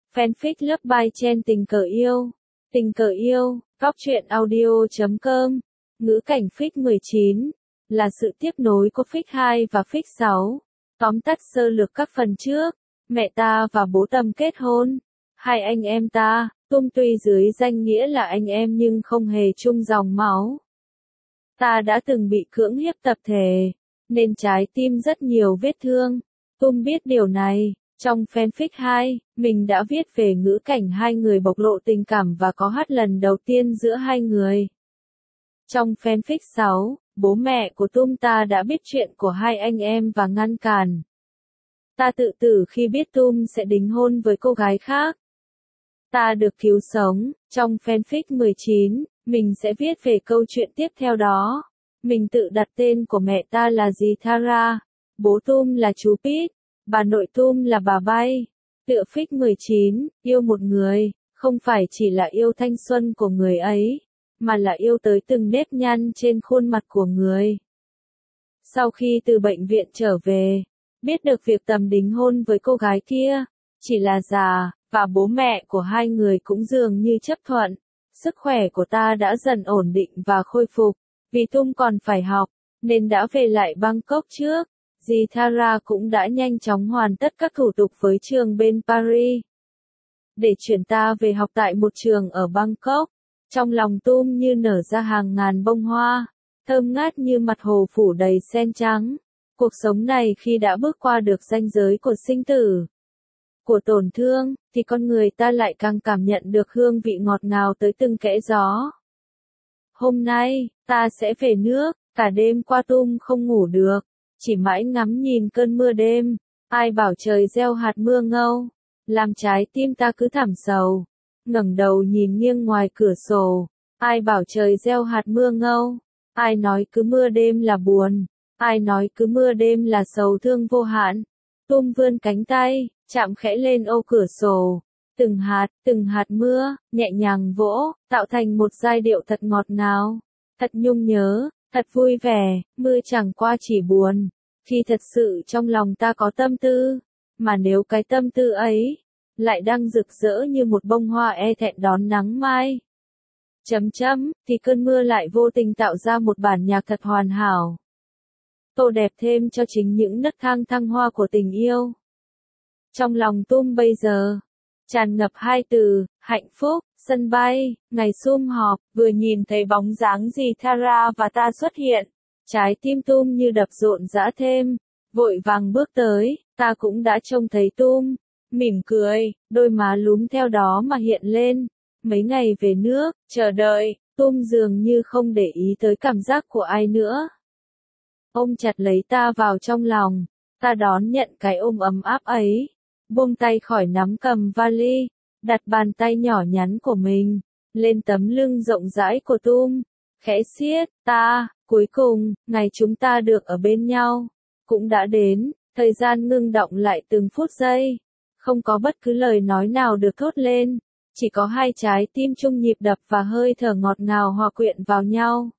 Fanfic Love by Chen Tình cờ yêu. Tình cờ yêu, góc truyện audio.com. Ngữ cảnh fic 19 là sự tiếp nối của fic 2 và fic 6. Tóm tắt sơ lược các phần trước. Mẹ ta và bố Tâm kết hôn. Hai anh em ta, Tum tuy dưới danh nghĩa là anh em nhưng không hề chung dòng máu. Ta đã từng bị cưỡng hiếp tập thể, nên trái tim rất nhiều vết thương. Tum biết điều này. Trong fanfic 2, mình đã viết về ngữ cảnh hai người bộc lộ tình cảm và có hát lần đầu tiên giữa hai người. Trong fanfic 6, bố mẹ của Tum ta đã biết chuyện của hai anh em và ngăn cản. Ta tự tử khi biết Tum sẽ đính hôn với cô gái khác. Ta được cứu sống. Trong fanfic 19, mình sẽ viết về câu chuyện tiếp theo đó. Mình tự đặt tên của mẹ ta là dì Thara, bố Tum là chú Pete. Bà nội Tum là bà Bay. Tựa fic 19, yêu một người, không phải chỉ là yêu thanh xuân của người ấy, mà là yêu tới từng nếp nhăn trên khuôn mặt của người. Sau khi từ bệnh viện trở về, biết được việc Tầm đính hôn với cô gái kia, chỉ là giả, và bố mẹ của hai người cũng dường như chấp thuận. Sức khỏe của ta đã dần ổn định và khôi phục, vì Tum còn phải học, nên đã về lại Bangkok trước. Dì Thara cũng đã nhanh chóng hoàn tất các thủ tục với trường bên Paris, để chuyển ta về học tại một trường ở Bangkok. Trong lòng Tum như nở ra hàng ngàn bông hoa, thơm ngát như mặt hồ phủ đầy sen trắng. Cuộc sống này khi đã bước qua được ranh giới của sinh tử, của tổn thương, thì con người ta lại càng cảm nhận được hương vị ngọt ngào tới từng kẽ gió. Hôm nay, ta sẽ về nước. Cả đêm qua Tum không ngủ được, chỉ mãi ngắm nhìn cơn mưa đêm. Ai bảo trời gieo hạt mưa ngâu, làm trái tim ta cứ thảm sầu. Ngẩng đầu nhìn nghiêng ngoài cửa sổ. Ai bảo trời gieo hạt mưa ngâu. Ai nói cứ mưa đêm là buồn. Ai nói cứ mưa đêm là sầu thương vô hạn. Tum vươn cánh tay, chạm khẽ lên ô cửa sổ. Từng hạt mưa, nhẹ nhàng vỗ, tạo thành một giai điệu thật ngọt ngào, thật nhung nhớ, thật vui vẻ. Mưa chẳng qua chỉ buồn khi thật sự trong lòng ta có tâm tư, mà nếu cái tâm tư ấy lại đang rực rỡ như một bông hoa e thẹn đón nắng mai, thì cơn mưa lại vô tình tạo ra một bản nhạc thật hoàn hảo, tô đẹp thêm cho chính những nấc thang thăng hoa của tình yêu. Trong lòng Tum bây giờ tràn ngập hai từ, hạnh phúc. Sân bay, ngày sum họp, vừa nhìn thấy bóng dáng dì Thara và ta xuất hiện, trái tim Tum như đập rộn rã thêm. Vội vàng bước tới, ta cũng đã trông thấy Tum, mỉm cười, đôi má lúm theo đó mà hiện lên. Mấy ngày về nước, chờ đợi, Tum dường như không để ý tới cảm giác của ai nữa. Ôm chặt lấy ta vào trong lòng, ta đón nhận cái ôm ấm áp ấy, buông tay khỏi nắm cầm vali, đặt bàn tay nhỏ nhắn của mình lên tấm lưng rộng rãi của Tum, khẽ siết. Cuối cùng, ngày chúng ta được ở bên nhau cũng đã đến. Thời gian ngưng đọng lại từng phút giây, không có bất cứ lời nói nào được thốt lên, chỉ có hai trái tim chung nhịp đập và hơi thở ngọt ngào hòa quyện vào nhau.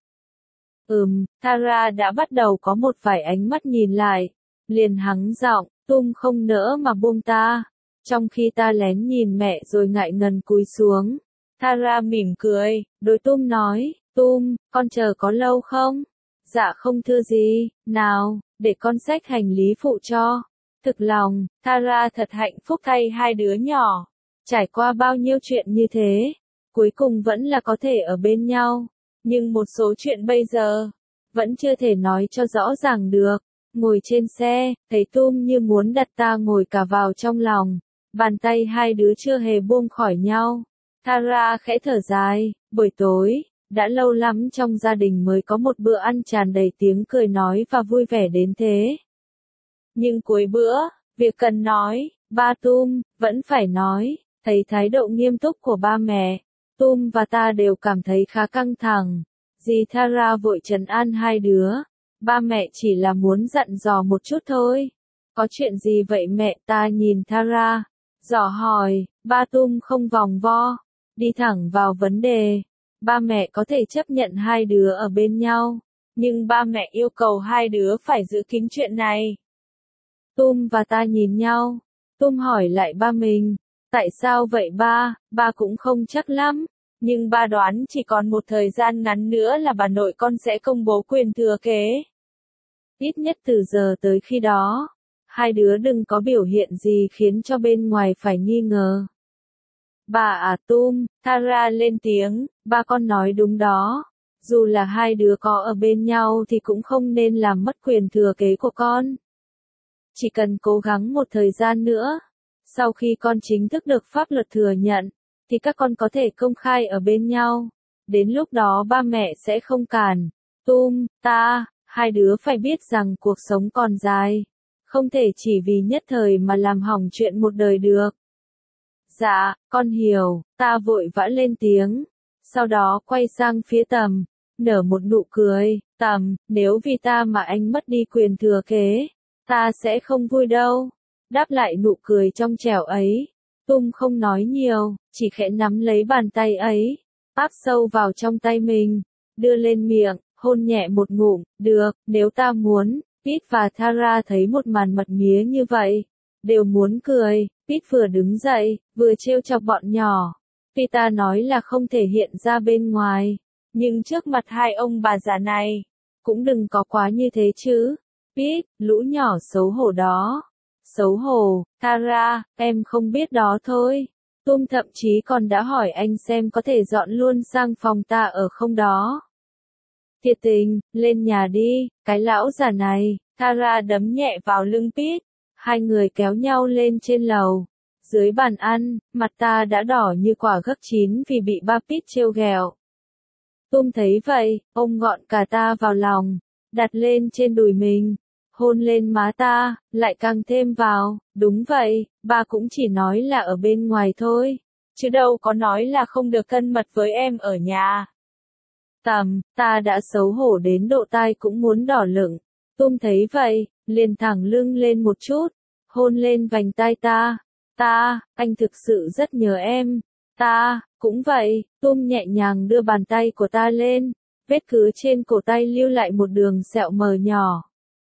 Thara đã bắt đầu có một vài ánh mắt nhìn lại, liền hắng giọng. Tum không nỡ mà buông ta. Trong khi ta lén nhìn mẹ rồi ngại ngần cúi xuống, Thara mỉm cười, đối Tum nói, Tum, con chờ có lâu không? Dạ không thưa gì, nào, để con xách hành lý phụ cho. Thực lòng, Thara thật hạnh phúc thay hai đứa nhỏ. Trải qua bao nhiêu chuyện như thế, cuối cùng vẫn là có thể ở bên nhau. Nhưng một số chuyện bây giờ, vẫn chưa thể nói cho rõ ràng được. Ngồi trên xe, thấy Tum như muốn đặt ta ngồi cả vào trong lòng. Bàn tay hai đứa chưa hề buông khỏi nhau. Thara khẽ thở dài, buổi tối, đã lâu lắm trong gia đình mới có một bữa ăn tràn đầy tiếng cười nói và vui vẻ đến thế. Nhưng cuối bữa, việc cần nói, ba Tum, vẫn phải nói. Thấy thái độ nghiêm túc của ba mẹ, Tum và ta đều cảm thấy khá căng thẳng. Dì Thara vội trấn an hai đứa. Ba mẹ chỉ là muốn dặn dò một chút thôi. Có chuyện gì vậy mẹ? Ta nhìn Thara, dò hỏi. Ba Tum không vòng vo, đi thẳng vào vấn đề. Ba mẹ có thể chấp nhận hai đứa ở bên nhau, nhưng ba mẹ yêu cầu hai đứa phải giữ kín chuyện này. Tum và ta nhìn nhau. Tum hỏi lại ba mình, Tại sao vậy ba? Ba cũng không chắc lắm. Nhưng ba đoán chỉ còn một thời gian ngắn nữa là bà nội con sẽ công bố quyền thừa kế. Ít nhất từ giờ tới khi đó, hai đứa đừng có biểu hiện gì khiến cho bên ngoài phải nghi ngờ. Bà à Tum, Tara lên tiếng, ba con nói đúng đó. Dù là hai đứa có ở bên nhau thì cũng không nên làm mất quyền thừa kế của con. Chỉ cần cố gắng một thời gian nữa. Sau khi con chính thức được pháp luật thừa nhận, thì các con có thể công khai ở bên nhau. Đến lúc đó ba mẹ sẽ không cản. Tum, ta, hai đứa phải biết rằng cuộc sống còn dài. Không thể chỉ vì nhất thời mà làm hỏng chuyện một đời được. Dạ, con hiểu, ta vội vã lên tiếng. Sau đó quay sang phía Tầm, nở một nụ cười. Tầm, nếu vì ta mà anh mất đi quyền thừa kế, ta sẽ không vui đâu. Đáp lại nụ cười trong trẻo ấy, Tum không nói nhiều, chỉ khẽ nắm lấy bàn tay ấy, áp sâu vào trong tay mình, đưa lên miệng, hôn nhẹ một ngụm. Được, nếu ta muốn. Pete và Tara thấy một màn mật mía như vậy, đều muốn cười. Pete vừa đứng dậy, vừa trêu chọc bọn nhỏ. Pita nói là không thể hiện ra bên ngoài, nhưng trước mặt hai ông bà già này, cũng đừng có quá như thế chứ. Pete, lũ nhỏ xấu hổ đó. Xấu hổ, Tara, em không biết đó thôi. Tum thậm chí còn đã hỏi anh xem có thể dọn luôn sang phòng ta ở không đó. Thiệt tình, lên nhà đi, cái lão già này. Tara đấm nhẹ vào lưng Pete. Hai người kéo nhau lên trên lầu. Dưới bàn ăn, mặt ta đã đỏ như quả gấc chín vì bị ba Pete trêu ghẹo. Tum thấy vậy, ôm gọn cả ta vào lòng, đặt lên trên đùi mình, hôn lên má ta, lại càng thêm vào. Đúng vậy, ba cũng chỉ nói là ở bên ngoài thôi, chứ đâu có nói là không được thân mật với em ở nhà. Tầm, ta đã xấu hổ đến độ tai cũng muốn đỏ lửng. Tum thấy vậy, liền thẳng lưng lên một chút, hôn lên vành tai ta. Ta, anh thực sự rất nhớ em. Ta, cũng vậy. Tum nhẹ nhàng đưa bàn tay của ta lên, vết cứ trên cổ tay lưu lại một đường sẹo mờ nhỏ.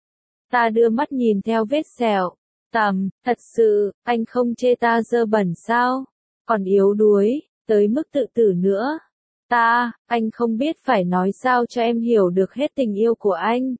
Ta đưa mắt nhìn theo vết sẹo. Tầm, thật sự, anh không chê ta dơ bẩn sao? Còn yếu đuối, tới mức tự tử nữa. Ta, anh không biết phải nói sao cho em hiểu được hết tình yêu của anh.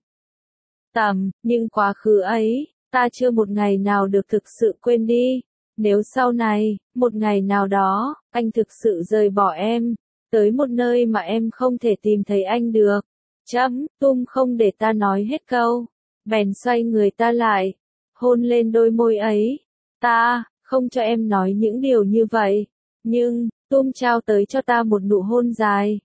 Tầm, nhưng quá khứ ấy, ta chưa một ngày nào được thực sự quên đi. Nếu sau này, một ngày nào đó, anh thực sự rời bỏ em, tới một nơi mà em không thể tìm thấy anh được. Tum không để ta nói hết câu, bèn xoay người ta lại, hôn lên đôi môi ấy. Ta, không cho em nói những điều như vậy, nhưng, Tum trao tới cho ta một nụ hôn dài.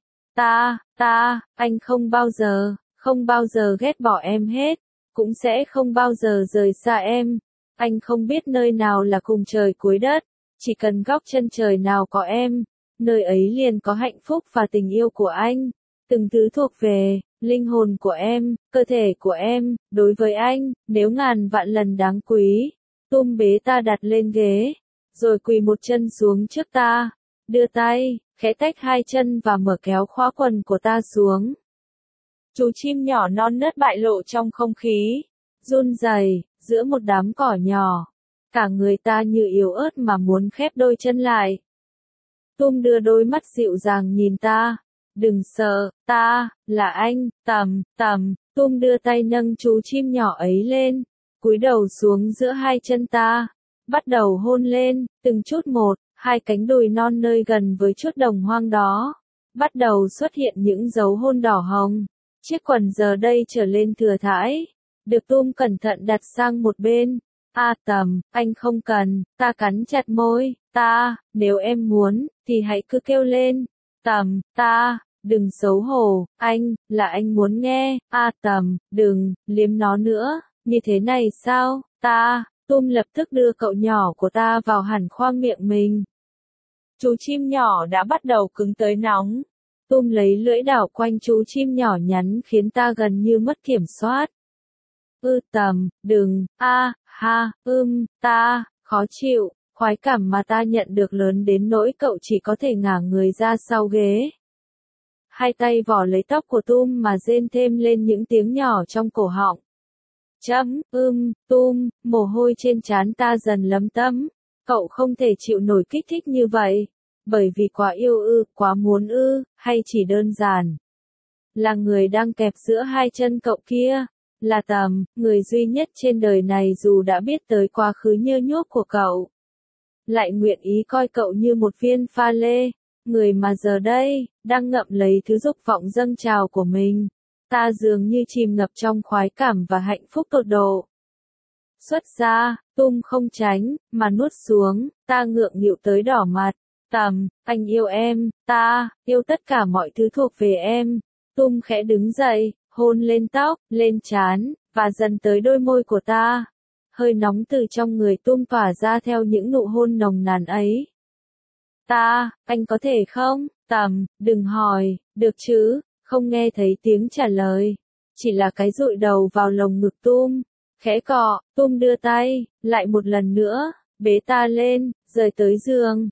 Anh không bao giờ ghét bỏ em hết, cũng sẽ không bao giờ rời xa em. Anh không biết nơi nào là cùng trời cuối đất, chỉ cần góc chân trời nào có em, nơi ấy liền có hạnh phúc và tình yêu của anh. Từng thứ thuộc về, linh hồn của em, cơ thể của em, đối với anh, nếu ngàn vạn lần đáng quý. Tum bế ta đặt lên ghế, rồi quỳ một chân xuống trước ta, đưa tay, khẽ tách hai chân và mở kéo khóa quần của ta xuống. Chú chim nhỏ non nớt bại lộ trong không khí, run rẩy giữa một đám cỏ nhỏ. Cả người ta như yếu ớt mà muốn khép đôi chân lại. Tum đưa đôi mắt dịu dàng nhìn ta. Đừng sợ, ta, là anh. Tầm, Tum đưa tay nâng chú chim nhỏ ấy lên, cúi đầu xuống giữa hai chân ta, bắt đầu hôn lên, từng chút một, hai cánh đùi non nơi gần với chút đồng hoang đó. Bắt đầu xuất hiện những dấu hôn đỏ hồng. Chiếc quần giờ đây trở lên thừa thãi, được Tum cẩn thận đặt sang một bên. Tầm, anh không cần. Ta cắn chặt môi. Nếu em muốn, thì hãy cứ kêu lên. Tầm, đừng xấu hổ, là anh muốn nghe. Tầm, đừng, liếm nó nữa, như thế này sao? Tum lập tức đưa cậu nhỏ của ta vào hẳn khoang miệng mình. Chú chim nhỏ đã bắt đầu cứng tới nóng. Tum lấy lưỡi đảo quanh chú chim nhỏ nhắn khiến ta gần như mất kiểm soát. Tầm, đừng, khó chịu, khoái cảm mà ta nhận được lớn đến nỗi cậu chỉ có thể ngả người ra sau ghế. Hai tay vò lấy tóc của Tum mà rên thêm lên những tiếng nhỏ trong cổ họng. Tum, mồ hôi trên trán ta dần lấm tấm, Cậu không thể chịu nổi kích thích như vậy. Bởi vì quá yêu quá muốn hay chỉ đơn giản là người đang kẹp giữa hai chân cậu kia, là Tầm, người duy nhất trên đời này dù đã biết tới quá khứ nhơ nhuốc của cậu, lại nguyện ý coi cậu như một viên pha lê, người mà giờ đây, đang ngậm lấy thứ dục vọng dâng trào của mình. Ta dường như chìm ngập trong khoái cảm và hạnh phúc tột độ. Xuất ra, Tum không tránh, mà nuốt xuống, ta ngượng nghịu tới đỏ mặt. Tầm, anh yêu em, ta, yêu tất cả mọi thứ thuộc về em. Tum khẽ đứng dậy, hôn lên tóc, lên trán, và dần tới đôi môi của ta. Hơi nóng từ trong người Tum tỏa ra theo những nụ hôn nồng nàn ấy. Anh có thể không? Tầm, đừng hỏi, được chứ, không nghe thấy tiếng trả lời. Chỉ là cái dụi đầu vào lồng ngực Tum. Khẽ cọ, Tum đưa tay, lại một lần nữa, bế ta lên, rời tới giường,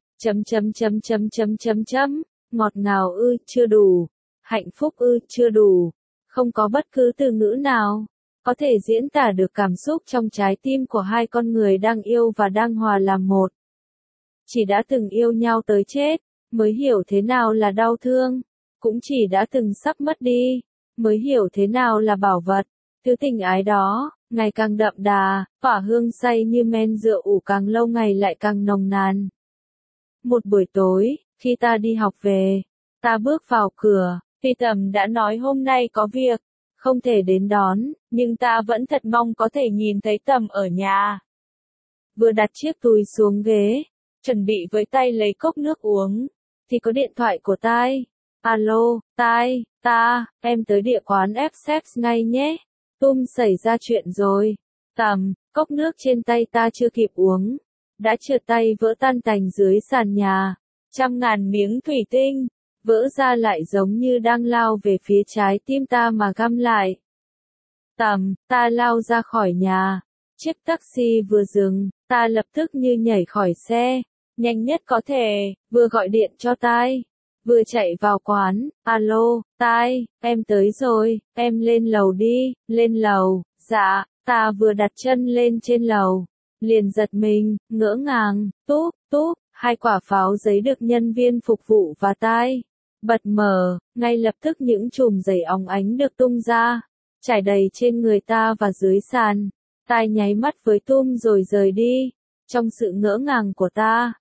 ngọt ngào chưa đủ, hạnh phúc chưa đủ, không có bất cứ từ ngữ nào có thể diễn tả được cảm xúc trong trái tim của hai con người đang yêu và đang hòa làm một. Chỉ đã từng yêu nhau tới chết, mới hiểu thế nào là đau thương, cũng chỉ đã từng sắp mất đi, mới hiểu thế nào là bảo vật. Thứ tình ái đó, ngày càng đậm đà, tỏa hương say như men rượu ủ càng lâu ngày lại càng nồng nàn. Một buổi tối, khi ta đi học về, ta bước vào cửa, thì Tầm đã nói hôm nay có việc, không thể đến đón, nhưng ta vẫn thật mong có thể nhìn thấy Tầm ở nhà. Vừa đặt chiếc túi xuống ghế, chuẩn bị với tay lấy cốc nước uống, thì có điện thoại của Tai. Alo, Tai, em tới địa quán F ngay nhé. Tum xảy ra chuyện rồi. Tầm, cốc nước trên tay ta chưa kịp uống, đã trượt tay vỡ tan tành dưới sàn nhà. Trăm ngàn miếng thủy tinh, vỡ ra lại giống như đang lao về phía trái tim ta mà găm lại. Tầm, ta lao ra khỏi nhà. Chiếc taxi vừa dừng, ta lập tức như nhảy khỏi xe, nhanh nhất có thể, vừa gọi điện cho Tai, vừa chạy vào quán. Alo, Tai, em tới rồi, em lên lầu đi. Lên lầu? Dạ. Ta vừa đặt chân lên trên lầu, liền giật mình, ngỡ ngàng. Túp, hai quả pháo giấy được nhân viên phục vụ và Tai bật mở, ngay lập tức những chùm giấy óng ánh được tung ra, trải đầy trên người ta và dưới sàn. Tai nháy mắt với Tum rồi rời đi. Trong sự ngỡ ngàng của ta,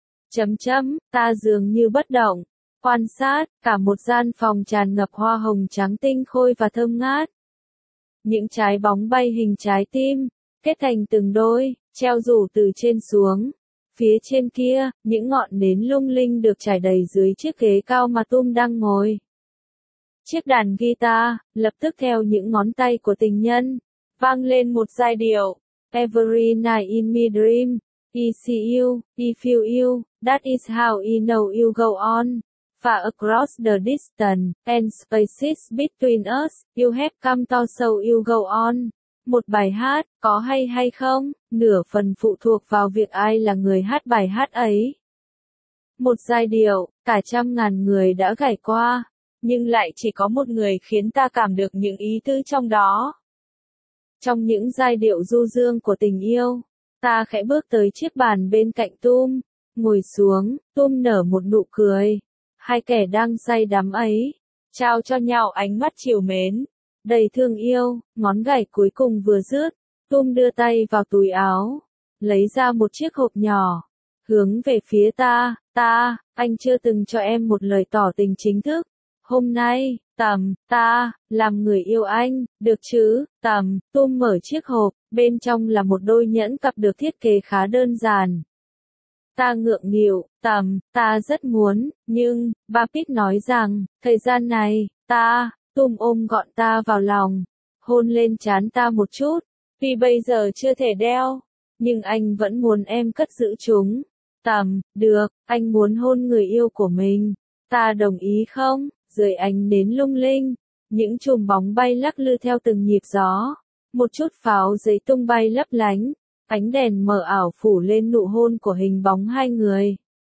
ta dường như bất động, quan sát cả một gian phòng tràn ngập hoa hồng trắng tinh khôi và thơm ngát. Những trái bóng bay hình trái tim, kết thành từng đôi, treo rủ từ trên xuống. Phía trên kia, những ngọn nến lung linh được trải đầy dưới chiếc ghế cao mà Tum đang ngồi. Chiếc đàn guitar, lập tức theo những ngón tay của tình nhân, vang lên một giai điệu. Every night in my dream, I see you, I feel you, that is how I know you go on. Far across the distance, and spaces between us, you have come to so you go on. Một bài hát, có hay không, nửa phần phụ thuộc vào việc ai là người hát bài hát ấy. Một giai điệu, cả trăm ngàn người đã gảy qua, nhưng lại chỉ có một người khiến ta cảm được những ý tứ trong đó. Trong những giai điệu du dương của tình yêu, ta khẽ bước tới chiếc bàn bên cạnh Tum, ngồi xuống. Tum nở một nụ cười. Hai kẻ đang say đắm ấy, trao cho nhau ánh mắt trìu mến, đầy thương yêu. Ngón gảy cuối cùng vừa dứt, Tum đưa tay vào túi áo, lấy ra một chiếc hộp nhỏ, hướng về phía ta. Anh chưa từng cho em một lời tỏ tình chính thức. Hôm nay, Tầm, ta, làm người yêu anh, được chứ? Tầm, Tum mở chiếc hộp, bên trong là một đôi nhẫn cặp được thiết kế khá đơn giản. Ta ngượng nghịu. Tầm, ta rất muốn, nhưng, ba Pete nói rằng, thời gian này, Tum ôm gọn ta vào lòng, hôn lên trán ta một chút. Tuy bây giờ chưa thể đeo, nhưng anh vẫn muốn em cất giữ chúng. Tầm, được, anh muốn hôn người yêu của mình. Ta đồng ý không? Dưới ánh nến lung linh, những chùm bóng bay lắc lư theo từng nhịp gió. Một chút pháo giấy tung bay lấp lánh, ánh đèn mờ ảo phủ lên nụ hôn của hình bóng hai người.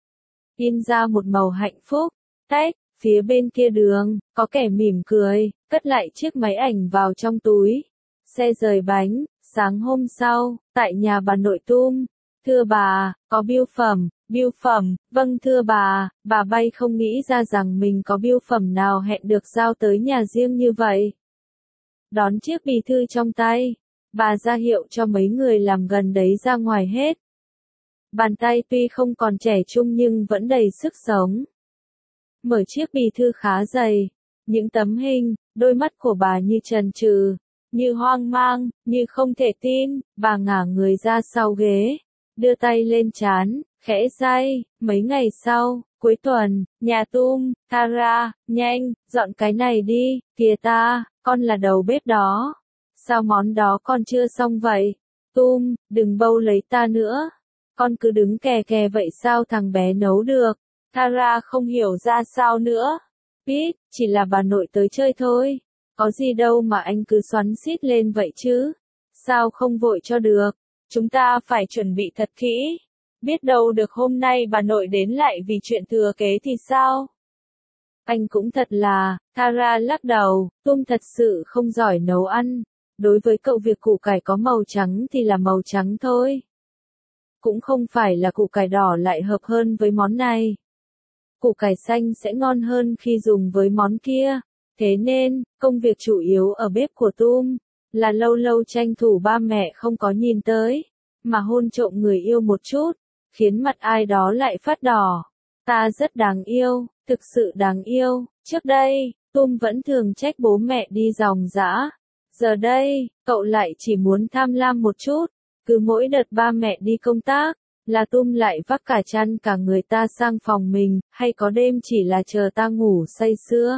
In ra một màu hạnh phúc. Tách, phía bên kia đường, có kẻ mỉm cười, cất lại chiếc máy ảnh vào trong túi. Xe rời bánh. Sáng hôm sau, tại nhà bà nội Tum, Thưa bà, có bưu phẩm, vâng thưa bà bay không nghĩ ra rằng mình có bưu phẩm nào hẹn được giao tới nhà riêng như vậy. Đón chiếc bì thư trong tay, bà ra hiệu cho mấy người làm gần đấy ra ngoài hết. Bàn tay tuy không còn trẻ trung nhưng vẫn đầy sức sống. Mở chiếc bì thư khá dày, những tấm hình, đôi mắt của bà như chần chừ, như hoang mang, như không thể tin, bà ngả người ra sau ghế, đưa tay lên trán, khẽ day, mấy ngày sau, cuối tuần, nhà Tara, nhanh, dọn cái này đi, kìa ta, con là đầu bếp đó. Sao món đó con chưa xong vậy? Đừng bâu lấy ta nữa. Con cứ đứng kè kè vậy sao thằng bé nấu được? Tara không hiểu ra sao nữa. Pete, chỉ là bà nội tới chơi thôi. Có gì đâu mà anh cứ xoắn xít lên vậy chứ? Sao không vội cho được? Chúng ta phải chuẩn bị thật kỹ. Biết đâu được hôm nay bà nội đến lại vì chuyện thừa kế thì sao? Anh cũng thật là, Tara lắc đầu, thật sự không giỏi nấu ăn. Đối với cậu việc củ cải có màu trắng thì là màu trắng thôi. Cũng không phải là củ cải đỏ lại hợp hơn với món này. Củ cải xanh sẽ ngon hơn khi dùng với món kia. Thế nên, công việc chủ yếu ở bếp của là lâu lâu tranh thủ ba mẹ không có nhìn tới, mà hôn trộm người yêu một chút, khiến mặt ai đó lại phát đỏ. Ta rất đáng yêu, thực sự đáng yêu. Trước đây, vẫn thường trách bố mẹ đi ròng rã. Giờ đây, cậu lại chỉ muốn tham lam một chút. Cứ mỗi đợt ba mẹ đi công tác, là lại vác cả chăn cả người ta sang phòng mình, hay có đêm chỉ là chờ ta ngủ say sưa.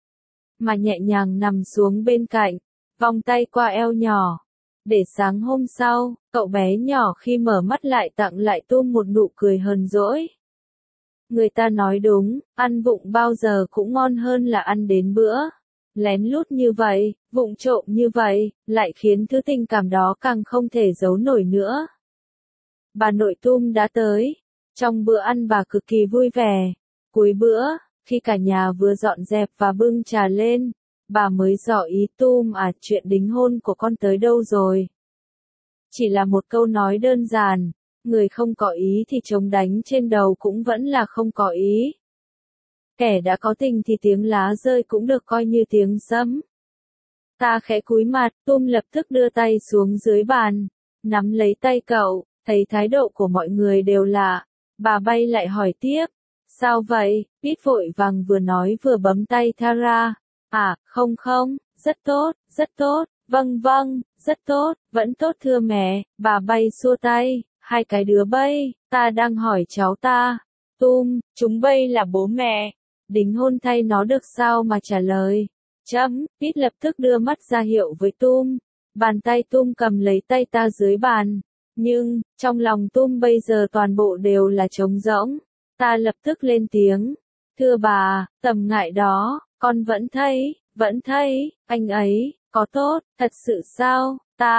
Mà nhẹ nhàng nằm xuống bên cạnh, vòng tay qua eo nhỏ. Để sáng hôm sau, cậu bé nhỏ khi mở mắt lại tặng lại một nụ cười hờn dỗi. Người ta nói đúng, ăn vụng bao giờ cũng ngon hơn là ăn đến bữa. Lén lút như vậy, vụng trộm như vậy, lại khiến thứ tình cảm đó càng không thể giấu nổi nữa. Bà nội đã tới. Trong bữa ăn bà cực kỳ vui vẻ. Cuối bữa, khi cả nhà vừa dọn dẹp và bưng trà lên, bà mới dò ý chuyện đính hôn của con tới đâu rồi. Chỉ là một câu nói đơn giản, người không có ý thì trống đánh trên đầu cũng vẫn là không có ý. Kẻ đã có tình thì tiếng lá rơi cũng được coi như tiếng sấm. Ta khẽ cúi mặt, lập tức đưa tay xuống dưới bàn, nắm lấy tay cậu, thấy thái độ của mọi người đều lạ. Bà bay lại hỏi tiếp, sao vậy? Pete vội vàng vừa nói vừa bấm tay Tara. Không, rất tốt, vâng, rất tốt, vẫn tốt thưa mẹ. Bà bay xua tay, hai cái đứa bay, ta đang hỏi cháu ta. Chúng bay là bố mẹ. Đính hôn thay nó được sao mà trả lời. Pete lập tức đưa mắt ra hiệu với Bàn tay cầm lấy tay ta dưới bàn. Nhưng, trong lòng bây giờ toàn bộ đều là trống rỗng. Ta lập tức lên tiếng. Thưa bà, tầm ngại đó, con vẫn thấy, anh ấy, có tốt, thật sự sao?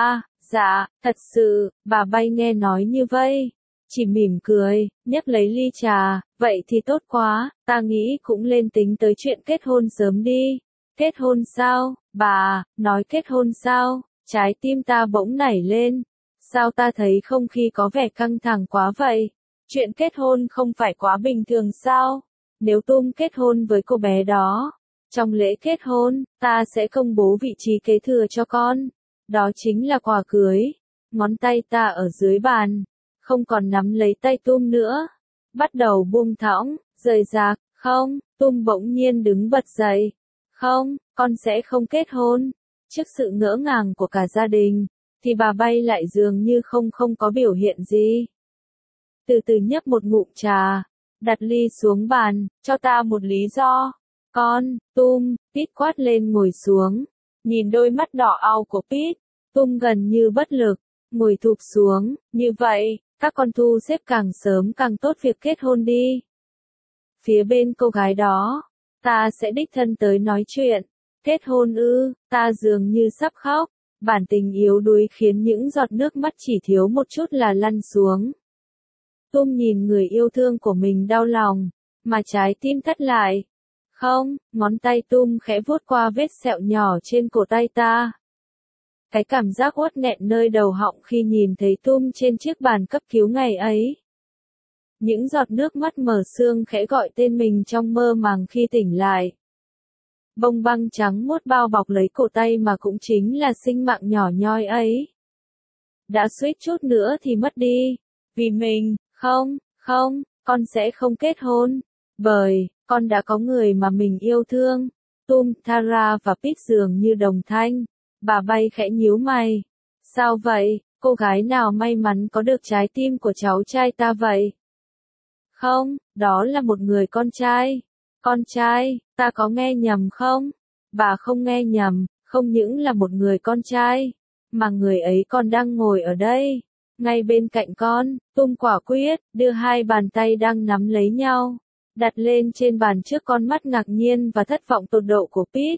Dạ, thật sự. Bà bay nghe nói như vậy, chỉ mỉm cười, nhấc lấy ly trà. Vậy thì tốt quá, ta nghĩ cũng lên tính tới chuyện kết hôn sớm đi. Kết hôn sao? Bà, nói kết hôn sao? Trái tim ta bỗng nảy lên. Sao ta thấy không khí có vẻ căng thẳng quá vậy? Chuyện kết hôn không phải quá bình thường sao? Nếu kết hôn với cô bé đó, trong lễ kết hôn, ta sẽ công bố vị trí kế thừa cho con. Đó chính là quà cưới. Ngón tay ta ở dưới bàn, không còn nắm lấy tay nữa. Bắt đầu buông thõng, rời rạc. Không, bỗng nhiên đứng bật dậy. Không, con sẽ không kết hôn. Trước sự ngỡ ngàng của cả gia đình, thì bà bay lại dường như không có biểu hiện gì. Từ từ nhấp một ngụm trà, đặt ly xuống bàn, cho ta một lý do. Con, Pete quát lên ngồi xuống. Nhìn đôi mắt đỏ au của Pete, gần như bất lực, ngồi thụp xuống. Như vậy, các con thu xếp càng sớm càng tốt việc kết hôn đi. Phía bên cô gái đó, ta sẽ đích thân tới nói chuyện. Kết hôn ư? Ta dường như sắp khóc. Bản tình yếu đuối khiến những giọt nước mắt chỉ thiếu một chút là lăn xuống. Nhìn người yêu thương của mình đau lòng, mà trái tim thắt lại. Không, ngón tay khẽ vuốt qua vết sẹo nhỏ trên cổ tay ta. Cái cảm giác uất nghẹn nơi đầu họng khi nhìn thấy Tum trên chiếc bàn cấp cứu ngày ấy. Những giọt nước mắt mở sương khẽ gọi tên mình trong mơ màng khi tỉnh lại. Bông băng trắng muốt bao bọc lấy cổ tay mà cũng chính là sinh mạng nhỏ nhoi ấy. Đã suýt chút nữa thì mất đi. Vì mình, không, con sẽ không kết hôn. Bởi, con đã có người mà mình yêu thương. Tum, Tara và Pete dường như đồng thanh. Bà bay khẽ nhíu mày. Sao vậy, cô gái nào may mắn có được trái tim của cháu trai ta vậy? Không, đó là một người con trai. Con trai, ta có nghe nhầm không? Bà không nghe nhầm, không những là một người con trai, mà người ấy còn đang ngồi ở đây, ngay bên cạnh con. Tum quả quyết, đưa hai bàn tay đang nắm lấy nhau, đặt lên trên bàn trước con mắt ngạc nhiên và thất vọng tột độ của Pete.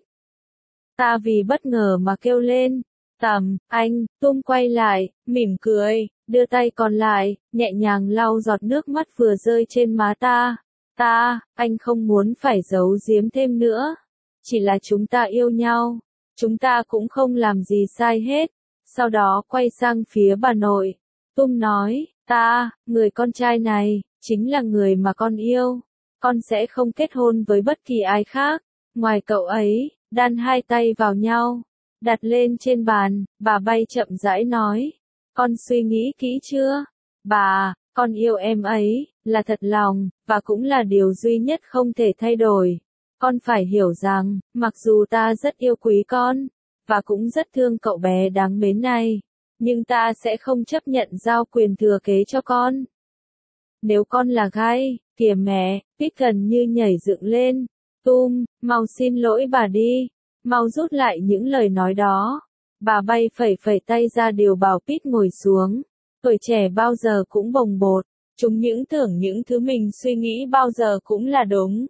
Ta vì bất ngờ mà kêu lên, anh. Tum quay lại, mỉm cười, đưa tay còn lại, nhẹ nhàng lau giọt nước mắt vừa rơi trên má ta. Anh không muốn phải giấu giếm thêm nữa. Chỉ là chúng ta yêu nhau. Chúng ta cũng không làm gì sai hết. Sau đó quay sang phía bà nội. Tum nói, người con trai này, chính là người mà con yêu. Con sẽ không kết hôn với bất kỳ ai khác, ngoài cậu ấy. Đan hai tay vào nhau, đặt lên trên bàn, bà bay chậm rãi nói. Con suy nghĩ kỹ chưa? Bà, con yêu em ấy, là thật lòng, và cũng là điều duy nhất không thể thay đổi. Con phải hiểu rằng, mặc dù ta rất yêu quý con, và cũng rất thương cậu bé đáng mến này, nhưng ta sẽ không chấp nhận giao quyền thừa kế cho con. Nếu con là gay, kìa mẹ, Pete gần như nhảy dựng lên. Tum, mau xin lỗi bà đi, mau rút lại những lời nói đó. Bà bay phẩy tay ra điều bảo Pete ngồi xuống. Tuổi trẻ bao giờ cũng bồng bột, chúng tưởng những thứ mình suy nghĩ bao giờ cũng là đúng.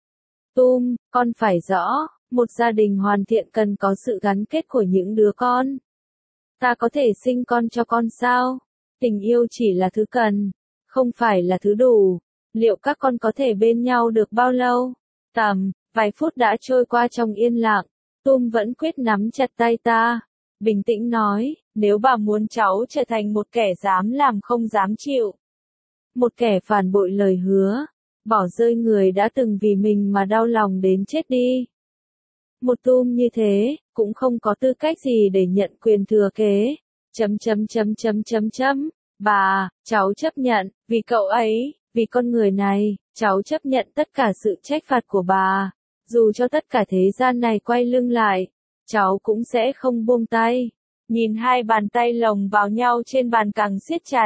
Tum, con phải rõ, một gia đình hoàn thiện cần có sự gắn kết của những đứa con. Ta có thể sinh con cho con sao? Tình yêu chỉ là thứ cần, không phải là thứ đủ. Liệu các con có thể bên nhau được bao lâu? Vài phút đã trôi qua trong yên lặng. Tum vẫn quyết nắm chặt tay ta. Bình tĩnh nói, nếu bà muốn cháu trở thành một kẻ dám làm không dám chịu. Một kẻ phản bội lời hứa. Bỏ rơi người đã từng vì mình mà đau lòng đến chết đi. Một Tum như thế, cũng không có tư cách gì để nhận quyền thừa kế. Bà, cháu chấp nhận, vì cậu ấy, vì con người này, cháu chấp nhận tất cả sự trách phạt của bà. Dù cho tất cả thế gian này quay lưng lại, cháu cũng sẽ không buông tay. Nhìn hai bàn tay lồng vào nhau trên bàn càng siết chặt.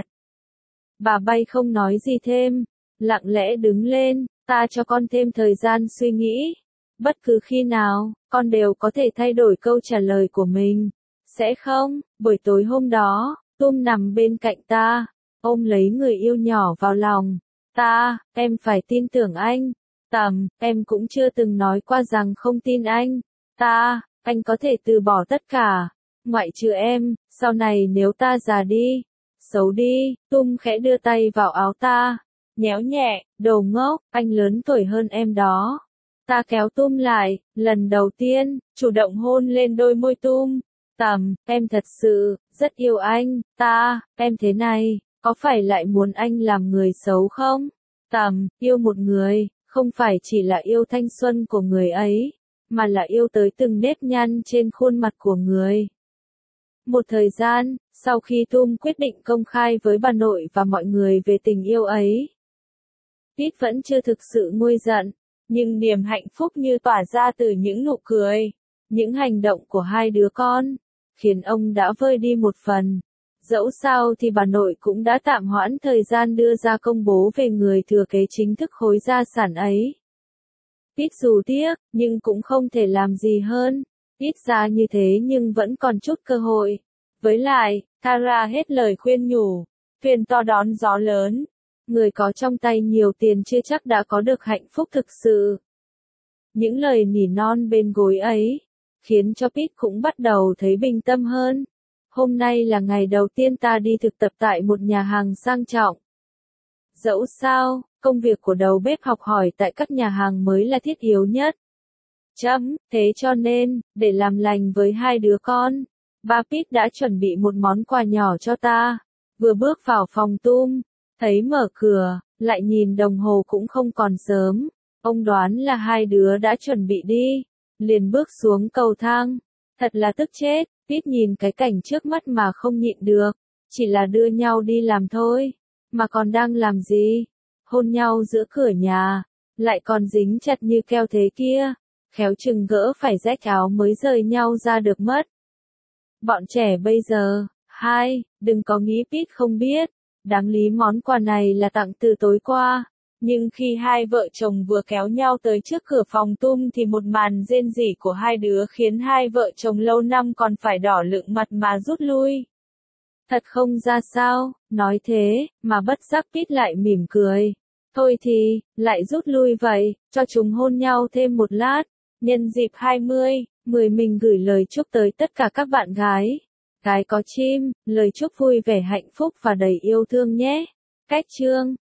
Bà bay không nói gì thêm, lặng lẽ đứng lên, ta cho con thêm thời gian suy nghĩ. Bất cứ khi nào, con đều có thể thay đổi câu trả lời của mình. Sẽ không? Buổi tối hôm đó, Tum nằm bên cạnh ta, ôm lấy người yêu nhỏ vào lòng. Em phải tin tưởng anh. Em cũng chưa từng nói qua rằng không tin anh. Anh có thể từ bỏ tất cả, ngoại trừ em, sau này nếu ta già đi, xấu đi. Tum khẽ đưa tay vào áo ta, nhéo nhẹ, đồ ngốc, anh lớn tuổi hơn em đó. Ta kéo Tum lại, lần đầu tiên, chủ động hôn lên đôi môi Tum. Em thật sự, rất yêu anh. Em thế này, có phải lại muốn anh làm người xấu không? Yêu một người, không phải chỉ là yêu thanh xuân của người ấy, mà là yêu tới từng nếp nhăn trên khuôn mặt của người. Một thời gian, sau khi Tum quyết định công khai với bà nội và mọi người về tình yêu ấy, Pete vẫn chưa thực sự nguôi giận, nhưng niềm hạnh phúc như tỏa ra từ những nụ cười, những hành động của hai đứa con, khiến ông đã vơi đi một phần. Dẫu sao thì bà nội cũng đã tạm hoãn thời gian đưa ra công bố về người thừa kế chính thức khối gia sản ấy. Pete dù tiếc, nhưng cũng không thể làm gì hơn. Ít ra như thế nhưng vẫn còn chút cơ hội. Với lại, Tara hết lời khuyên nhủ. Thuyền to đón gió lớn. Người có trong tay nhiều tiền chưa chắc đã có được hạnh phúc thực sự. Những lời nỉ non bên gối ấy, khiến cho Pete cũng bắt đầu thấy bình tâm hơn. Hôm nay là ngày đầu tiên ta đi thực tập tại một nhà hàng sang trọng. Dẫu sao, công việc của đầu bếp học hỏi tại các nhà hàng mới là thiết yếu nhất. Thế cho nên, để làm lành với hai đứa con, Ba Pete đã chuẩn bị một món quà nhỏ cho ta. Vừa bước vào phòng Tum, thấy mở cửa, lại nhìn đồng hồ cũng không còn sớm. Ông đoán là hai đứa đã chuẩn bị đi, liền bước xuống cầu thang. Thật là tức chết, Pete nhìn cái cảnh trước mắt mà không nhịn được. Chỉ là đưa nhau đi làm thôi, mà còn đang làm gì? Hôn nhau giữa cửa nhà, lại còn dính chặt như keo thế kia. Khéo chừng gỡ phải rách áo mới rời nhau ra được mất. Bọn trẻ bây giờ, đừng có nghĩ Pete không biết. Đáng lý món quà này là tặng từ tối qua. Nhưng khi hai vợ chồng vừa kéo nhau tới trước cửa phòng Tum thì một màn rên rỉ của hai đứa khiến hai vợ chồng lâu năm còn phải đỏ lựng mặt mà rút lui. Thật không ra sao, nói thế, mà bất giác Pete lại mỉm cười. Thôi thì, lại rút lui vậy, cho chúng hôn nhau thêm một lát. Nhân dịp 20/10 mình gửi lời chúc tới tất cả các bạn gái. Gái có chim, lời chúc vui vẻ hạnh phúc và đầy yêu thương nhé. Cách chương